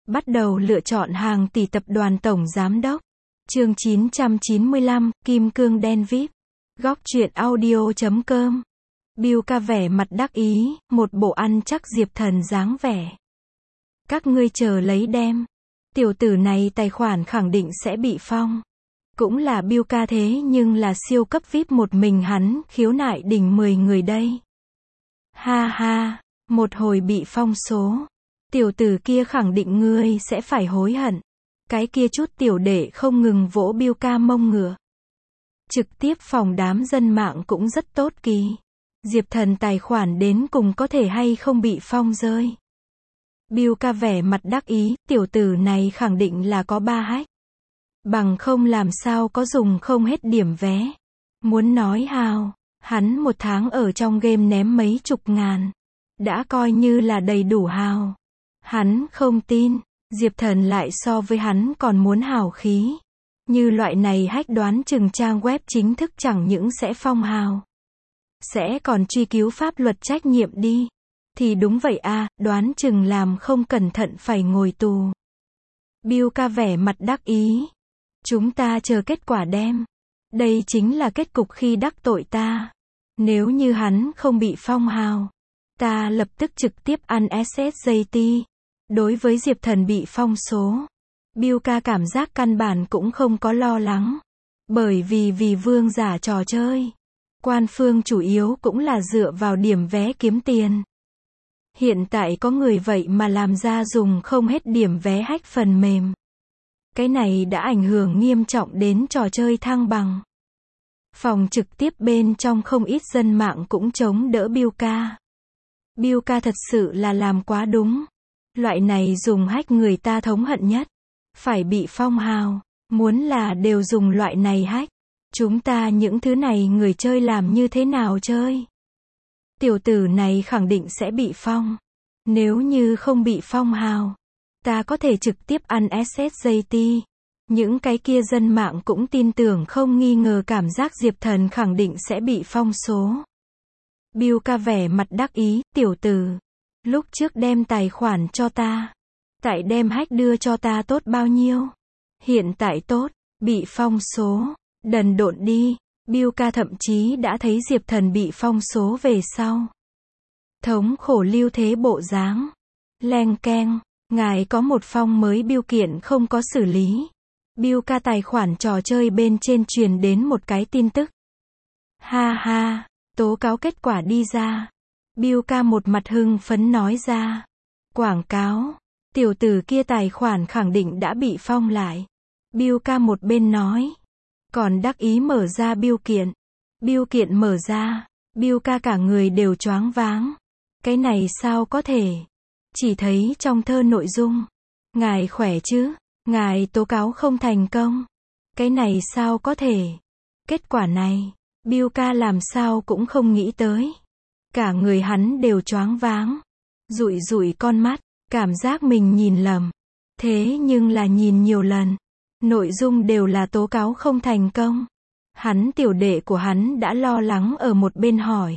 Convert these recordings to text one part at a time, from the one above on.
Bắt đầu lựa chọn hàng tỷ tập đoàn tổng giám đốc. Chương 995, Kim cương đen VIP. Góc truyện audio.com. Biuka vẻ mặt đắc ý, một bộ ăn chắc Diệp Thần dáng vẻ. Các ngươi chờ lấy đem. Tiểu tử này tài khoản khẳng định sẽ bị phong. Cũng là Biuka thế nhưng là siêu cấp VIP, một mình hắn khiếu nại đỉnh 10 người đây. Ha ha, một hồi bị phong số. Tiểu tử kia khẳng định ngươi sẽ phải hối hận. Cái kia chút tiểu đệ không ngừng vỗ Biuka mông ngựa. Trực tiếp phòng đám dân mạng cũng rất tốt kỳ. Diệp Thần tài khoản đến cùng có thể hay không bị phong rơi. Biuka vẻ mặt đắc ý, tiểu tử này khẳng định là có 3 hack. Bằng không làm sao có dùng không hết điểm vé. Muốn nói hào, hắn một tháng ở trong game ném mấy chục ngàn. Đã coi như là đầy đủ hào. Hắn không tin, Diệp Thần lại so với hắn còn muốn hào khí. Như loại này hack đoán chừng trang web chính thức chẳng những sẽ phong hào. Sẽ còn truy cứu pháp luật trách nhiệm đi. Thì đúng vậy a, đoán chừng làm không cẩn thận phải ngồi tù. Biuka vẻ mặt đắc ý. Chúng ta chờ kết quả đem. Đây chính là kết cục khi đắc tội ta. Nếu như hắn không bị phong hào, ta lập tức trực tiếp ăn SSJT. Đối với Diệp Thần bị phong số, Biuka cảm giác căn bản cũng không có lo lắng. Bởi vì vương giả trò chơi, quan phương chủ yếu cũng là dựa vào điểm vé kiếm tiền. Hiện tại có người vậy mà làm ra dùng không hết điểm vé hack phần mềm. Cái này đã ảnh hưởng nghiêm trọng đến trò chơi thăng bằng. Phòng trực tiếp bên trong không ít dân mạng cũng chống đỡ Biuka. Biuka thật sự là làm quá đúng. Loại này dùng hack người ta thống hận nhất. Phải bị phong hào. Muốn là đều dùng loại này hack. Chúng ta những thứ này người chơi làm như thế nào chơi? Tiểu tử này khẳng định sẽ bị phong. Nếu như không bị phong hào, ta có thể trực tiếp ăn SSJT. Những cái kia dân mạng cũng tin tưởng không nghi ngờ cảm giác Diệp Thần khẳng định sẽ bị phong số. Biuka vẻ mặt đắc ý, tiểu tử. Lúc trước đem tài khoản cho ta. Tại đem hack đưa cho ta tốt bao nhiêu? Hiện tại tốt, bị phong số. Đần độn đi. Biuka thậm chí đã thấy Diệp Thần bị phong số về sau. Thống khổ lưu thế bộ dáng. Leng keng, ngài có một phong mới biêu kiện không có xử lý. Biuka tài khoản trò chơi bên trên truyền đến một cái tin tức. Ha ha, tố cáo kết quả đi ra. Biuka một mặt hưng phấn nói ra. Quảng cáo, tiểu tử kia tài khoản khẳng định đã bị phong lại. Biuka một bên nói. Còn đắc ý mở ra biêu kiện. Biêu kiện mở ra. Biuka cả người đều choáng váng. Cái này sao có thể? Chỉ thấy trong thơ nội dung. Ngài khỏe chứ? Ngài tố cáo không thành công. Cái này sao có thể? Kết quả này, Biuka làm sao cũng không nghĩ tới. Cả người hắn đều choáng váng. Dụi dụi con mắt, cảm giác mình nhìn lầm. Thế nhưng là nhìn nhiều lần. Nội dung đều là tố cáo không thành công. Hắn tiểu đệ của hắn đã lo lắng ở một bên hỏi.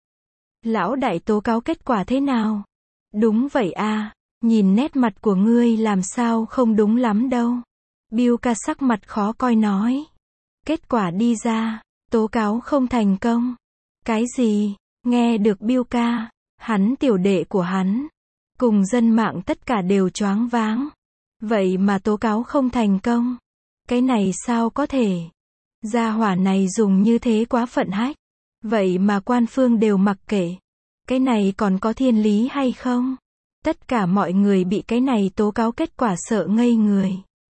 Lão đại tố cáo kết quả thế nào? Đúng vậy a, nhìn nét mặt của ngươi làm sao không đúng lắm đâu. Biuka sắc mặt khó coi nói. Kết quả đi ra, tố cáo không thành công. Cái gì? Nghe được Biuka, hắn tiểu đệ của hắn, cùng dân mạng tất cả đều choáng váng. Vậy mà tố cáo không thành công. Cái này sao có thể? Gia hỏa này dùng như thế quá phận hack. Vậy mà quan phương đều mặc kệ. Cái này còn có thiên lý hay không? Tất cả mọi người bị cái này tố cáo kết quả sợ ngây người.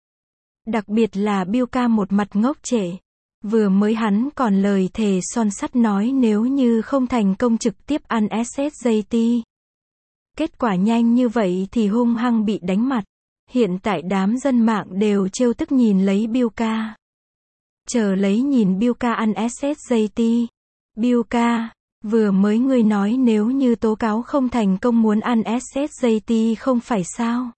Đặc biệt là Biuka một mặt ngốc trệ. Vừa mới hắn còn lời thề son sắt nói nếu như không thành công trực tiếp ăn SSJT. Kết quả nhanh như vậy thì hung hăng bị đánh mặt. Hiện tại đám dân mạng đều trêu tức nhìn lấy Biuka. Chờ lấy nhìn Biuka ăn SSJT. Biuka, vừa mới ngươi nói nếu như tố cáo không thành công muốn ăn SSJT không phải sao?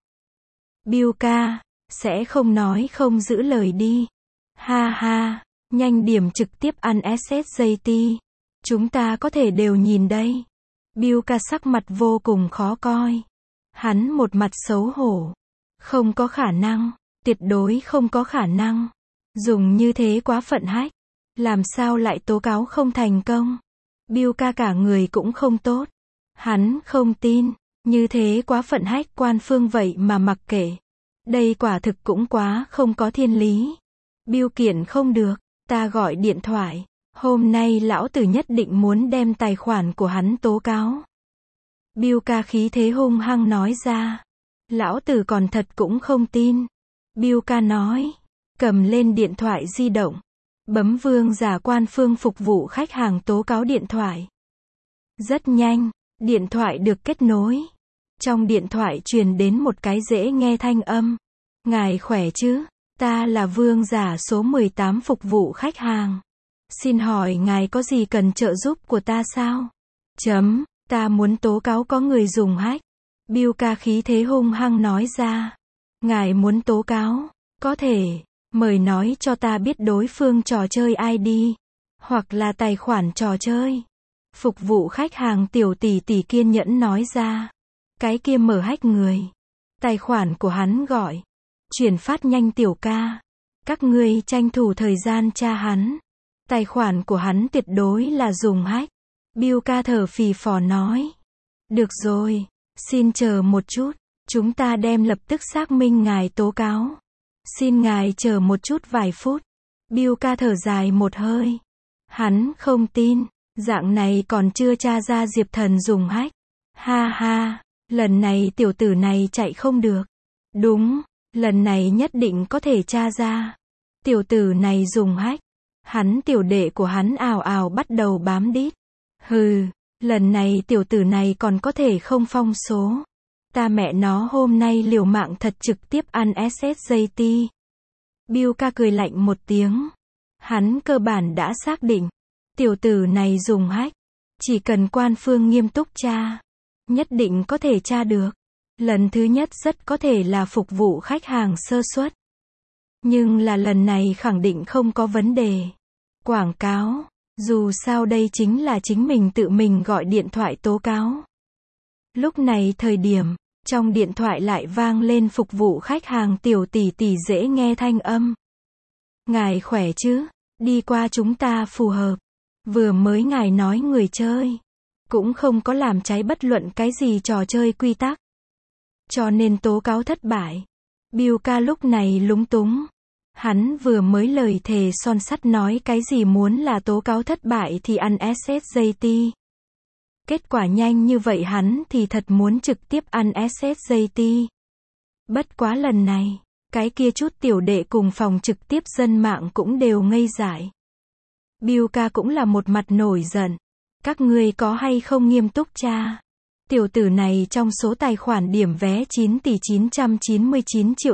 Biuka, sẽ không nói không giữ lời đi. Ha ha, nhanh điểm trực tiếp ăn SSJT. Chúng ta có thể đều nhìn đây. Biuka sắc mặt vô cùng khó coi. Hắn một mặt xấu hổ. Không có khả năng, tuyệt đối không có khả năng. Dùng như thế quá phận hách. Làm sao lại tố cáo không thành công? Bill ca cả người cũng không tốt. Hắn không tin, như thế quá phận hách quan phương vậy mà mặc kệ. Đây quả thực cũng quá không có thiên lý. Bill kiện không được, ta gọi điện thoại. Hôm nay lão tử nhất định muốn đem tài khoản của hắn tố cáo. Bill ca khí thế hung hăng nói ra. Lão tử còn thật cũng không tin. Bill ca nói, cầm lên điện thoại di động. Bấm vương giả quan phương phục vụ khách hàng tố cáo điện thoại. Rất nhanh, điện thoại được kết nối. Trong điện thoại truyền đến một cái dễ nghe thanh âm. Ngài khỏe chứ? Ta là vương giả số 18 phục vụ khách hàng. Xin hỏi ngài có gì cần trợ giúp của ta sao? Ta muốn tố cáo có người dùng hack. Bill ca khí thế hung hăng nói ra. Ngài muốn tố cáo? Có thể. Mời nói cho ta biết đối phương trò chơi ID. Hoặc là tài khoản trò chơi. Phục vụ khách hàng tiểu tỷ tỷ kiên nhẫn nói ra. Cái kia mở hack người. Tài khoản của hắn gọi. Chuyển phát nhanh tiểu ca. Các ngươi tranh thủ thời gian tra hắn. Tài khoản của hắn tuyệt đối là dùng hack. Bill ca thở phì phò nói. Được rồi, xin chờ một chút. Chúng ta đem lập tức xác minh ngài tố cáo. Xin ngài chờ một chút vài phút. Bill ca thở dài một hơi. Hắn không tin. Dạng này còn chưa tra ra Diệp Thần dùng hack. Ha ha, lần này tiểu tử này chạy không được. Đúng, lần này nhất định có thể tra ra. Tiểu tử này dùng hack. Hắn tiểu đệ của hắn ào ào bắt đầu bám đít. Hừ, lần này tiểu tử này còn có thể không phong số. Ta mẹ nó hôm nay liều mạng thật trực tiếp ăn SSJT. Bill ca cười lạnh một tiếng. Hắn cơ bản đã xác định. Tiểu tử này dùng hack. Chỉ cần quan phương nghiêm túc tra. Nhất định có thể tra được. Lần thứ nhất rất có thể là phục vụ khách hàng sơ suất. Nhưng là lần này khẳng định không có vấn đề. Quảng cáo. Dù sao đây chính là chính mình tự mình gọi điện thoại tố cáo. Lúc này thời điểm, trong điện thoại lại vang lên phục vụ khách hàng tiểu tỷ tỷ dễ nghe thanh âm. Ngài khỏe chứ? Đi qua chúng ta phù hợp. Vừa mới ngài nói người chơi. Cũng không có làm trái bất luận cái gì trò chơi quy tắc. Cho nên tố cáo thất bại. Bill ca lúc này lúng túng. Hắn vừa mới lời thề son sắt nói cái gì muốn là tố cáo thất bại thì ăn SSJT. Kết quả nhanh như vậy hắn thì thật muốn trực tiếp ăn SSJT. Bất quá lần này, cái kia chút tiểu đệ cùng phòng trực tiếp dân mạng cũng đều ngây dại. Bill ca cũng là một mặt nổi giận. Các ngươi có hay không nghiêm túc tra? Tiểu tử này trong số tài khoản điểm vé 9 tỷ 999 triệu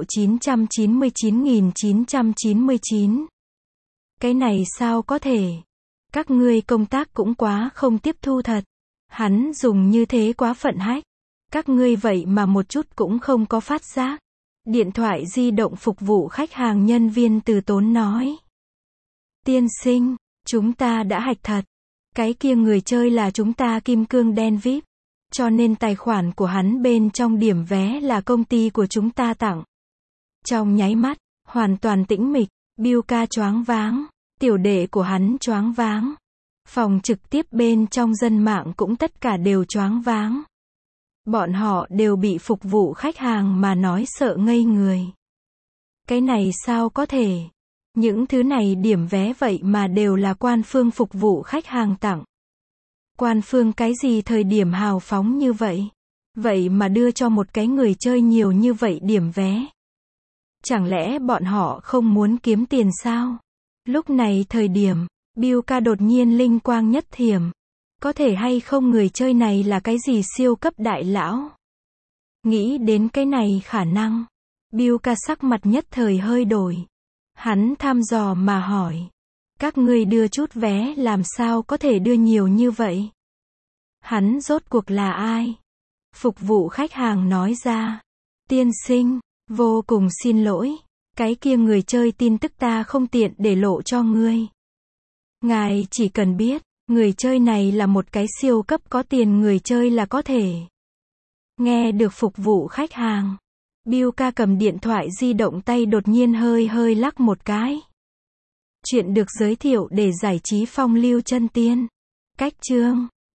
999.999. Cái này sao có thể? Các ngươi công tác cũng quá không tiếp thu thật. Hắn dùng như thế quá phận hách. Các ngươi vậy mà một chút cũng không có phát giác. Điện thoại di động phục vụ khách hàng nhân viên từ tốn nói. Tiên sinh, chúng ta đã hạch thật. Cái kia người chơi là chúng ta kim cương đen VIP. Cho nên tài khoản của hắn bên trong điểm vé là công ty của chúng ta tặng. Trong nháy mắt, hoàn toàn tĩnh mịch, Bill ca choáng váng, tiểu đệ của hắn choáng váng. Phòng trực tiếp bên trong dân mạng cũng tất cả đều choáng váng. Bọn họ đều bị phục vụ khách hàng mà nói sợ ngây người. Cái này sao có thể? Những thứ này điểm vé vậy mà đều là quan phương phục vụ khách hàng tặng. Quan phương cái gì thời điểm hào phóng như vậy? Vậy mà đưa cho một cái người chơi nhiều như vậy điểm vé. Chẳng lẽ bọn họ không muốn kiếm tiền sao? Lúc này thời điểm, Bill ca đột nhiên linh quang nhất thiểm. Có thể hay không người chơi này là cái gì siêu cấp đại lão? Nghĩ đến cái này khả năng. Bill ca sắc mặt nhất thời hơi đổi. Hắn thăm dò mà hỏi. Các ngươi đưa chút vé làm sao có thể đưa nhiều như vậy? Hắn rốt cuộc là ai? Phục vụ khách hàng nói ra. Tiên sinh, vô cùng xin lỗi. Cái kia người chơi tin tức ta không tiện để lộ cho ngươi. Ngài chỉ cần biết, người chơi này là một cái siêu cấp có tiền người chơi là có thể. Nghe được phục vụ khách hàng. Bill ca cầm điện thoại di động tay đột nhiên hơi hơi lắc một cái. Chuyện được giới thiệu để giải trí phong lưu chân tiên. Cách chương